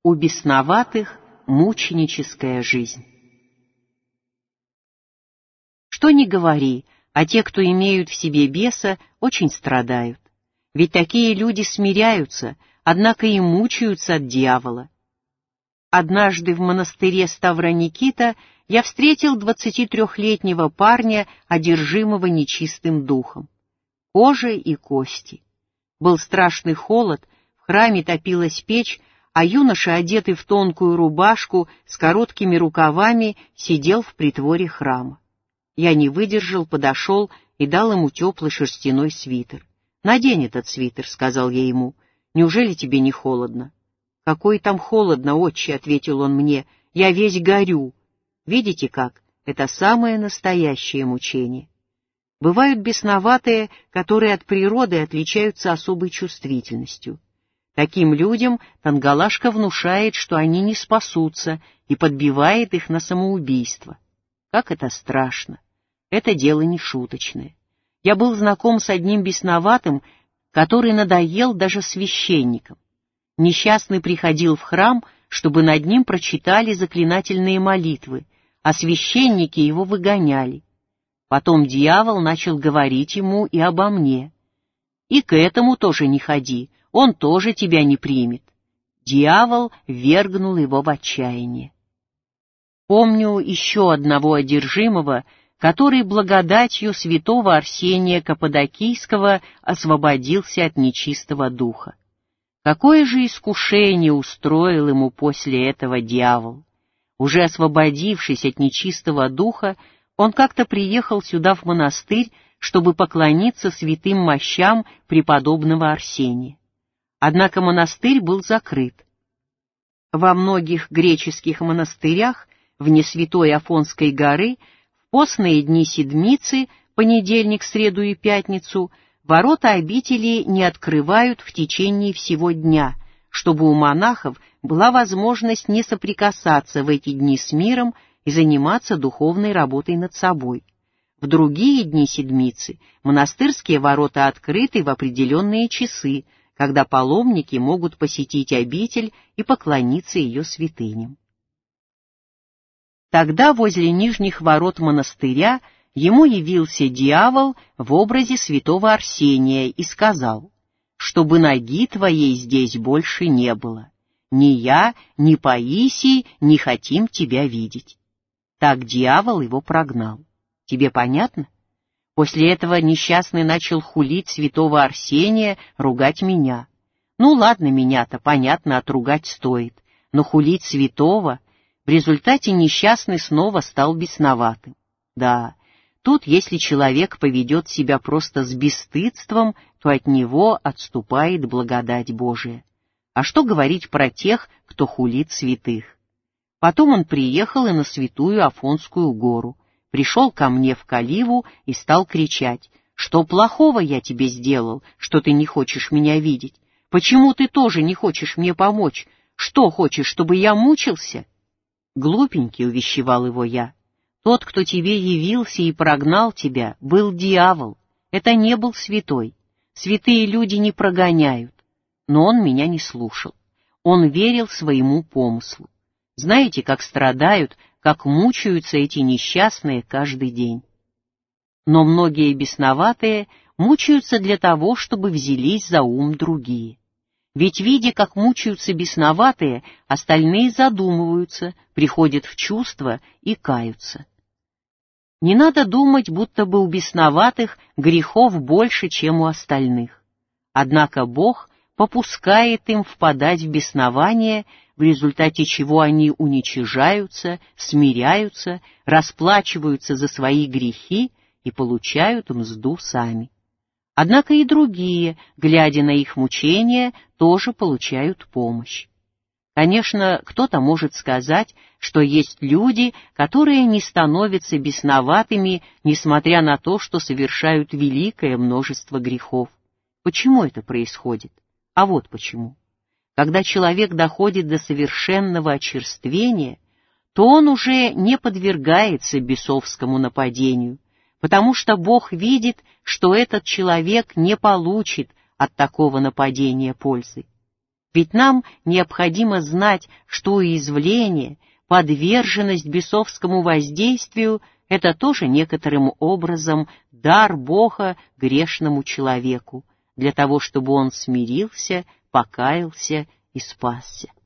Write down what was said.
У бесноватых мученическая жизнь. Что ни говори, а те, кто имеют в себе беса, очень страдают. Ведь такие люди смиряются, однако и мучаются от дьявола. Однажды в монастыре Ставроникита я встретил 23-летнего парня, одержимого нечистым духом. Кожа и кости. Был страшный холод, в храме топилась печь, а юноша, одетый в тонкую рубашку с короткими рукавами, сидел в притворе храма. Я не выдержал, подошел и дал ему теплый шерстяной свитер. «Надень этот свитер», — сказал я ему. «Неужели тебе не холодно?» «Какой там холодно, отче», — ответил он мне, — «я весь горю». Видите как? Это самое настоящее мучение. Бывают бесноватые, которые от природы отличаются особой чувствительностью. Таким людям Тангалашка внушает, что они не спасутся, и подбивает их на самоубийство. Как это страшно! Это дело не шуточное. Я был знаком с одним бесноватым, который надоел даже священникам. Несчастный приходил в храм, чтобы над ним прочитали заклинательные молитвы, а священники его выгоняли. Потом дьявол начал говорить ему и обо мне. «И к этому тоже не ходи, он тоже тебя не примет». Дьявол ввергнул его в отчаяние. Помню еще одного одержимого, который благодатью святого Арсения Каппадокийского освободился от нечистого духа. Какое же искушение устроил ему после этого дьявол! Уже освободившись от нечистого духа, он как-то приехал сюда в монастырь, чтобы поклониться святым мощам преподобного Арсения. Однако монастырь был закрыт. Во многих греческих монастырях вне святой Афонской горы в постные дни седмицы, понедельник, среду и пятницу, ворота обители не открывают в течение всего дня, чтобы у монахов была возможность не соприкасаться в эти дни с миром и заниматься духовной работой над собой. В другие дни седмицы монастырские ворота открыты в определенные часы, когда паломники могут посетить обитель и поклониться ее святыням. Тогда возле нижних ворот монастыря ему явился дьявол в образе святого Арсения и сказал: «Чтобы ноги твоей здесь больше не было. Ни я, ни Паисий не хотим тебя видеть». Так дьявол его прогнал. Тебе понятно? После этого несчастный начал хулить святого Арсения, ругать меня. Ну ладно, меня-то, понятно, отругать стоит, но хулить святого... В результате несчастный снова стал бесноватым. Да, тут если человек поведет себя просто с бесстыдством, то от него отступает благодать Божия. А что говорить про тех, кто хулит святых? Потом он приехал и на святую Афонскую гору, пришел ко мне в Каливу и стал кричать: «Что плохого я тебе сделал, что ты не хочешь меня видеть? Почему ты тоже не хочешь мне помочь? Что хочешь, чтобы я мучился?» «Глупенький», — увещевал его я, — «тот, кто тебе явился и прогнал тебя, был дьявол, это не был святой. Святые люди не прогоняют». Но он меня не слушал. Он верил своему помыслу. Знаете, как страдают, как мучаются эти несчастные каждый день. Но многие бесноватые мучаются для того, чтобы взялись за ум другие. Ведь, видя, как мучаются бесноватые, остальные задумываются, приходят в чувство и каются. Не надо думать, будто бы у бесноватых грехов больше, чем у остальных. Однако Бог попускает им впадать в беснование, в результате чего они уничижаются, смиряются, расплачиваются за свои грехи и получают мзду сами. Однако и другие, глядя на их мучения, тоже получают помощь. Конечно, кто-то может сказать, что есть люди, которые не становятся бесноватыми, несмотря на то, что совершают великое множество грехов. Почему это происходит? А вот почему. Когда человек доходит до совершенного очерствения, то он уже не подвергается бесовскому нападению, потому что Бог видит, что этот человек не получит от такого нападения пользы. Ведь нам необходимо знать, что уязвление, подверженность бесовскому воздействию — это тоже некоторым образом дар Бога грешному человеку, для того, чтобы он смирился, покаялся и спасся.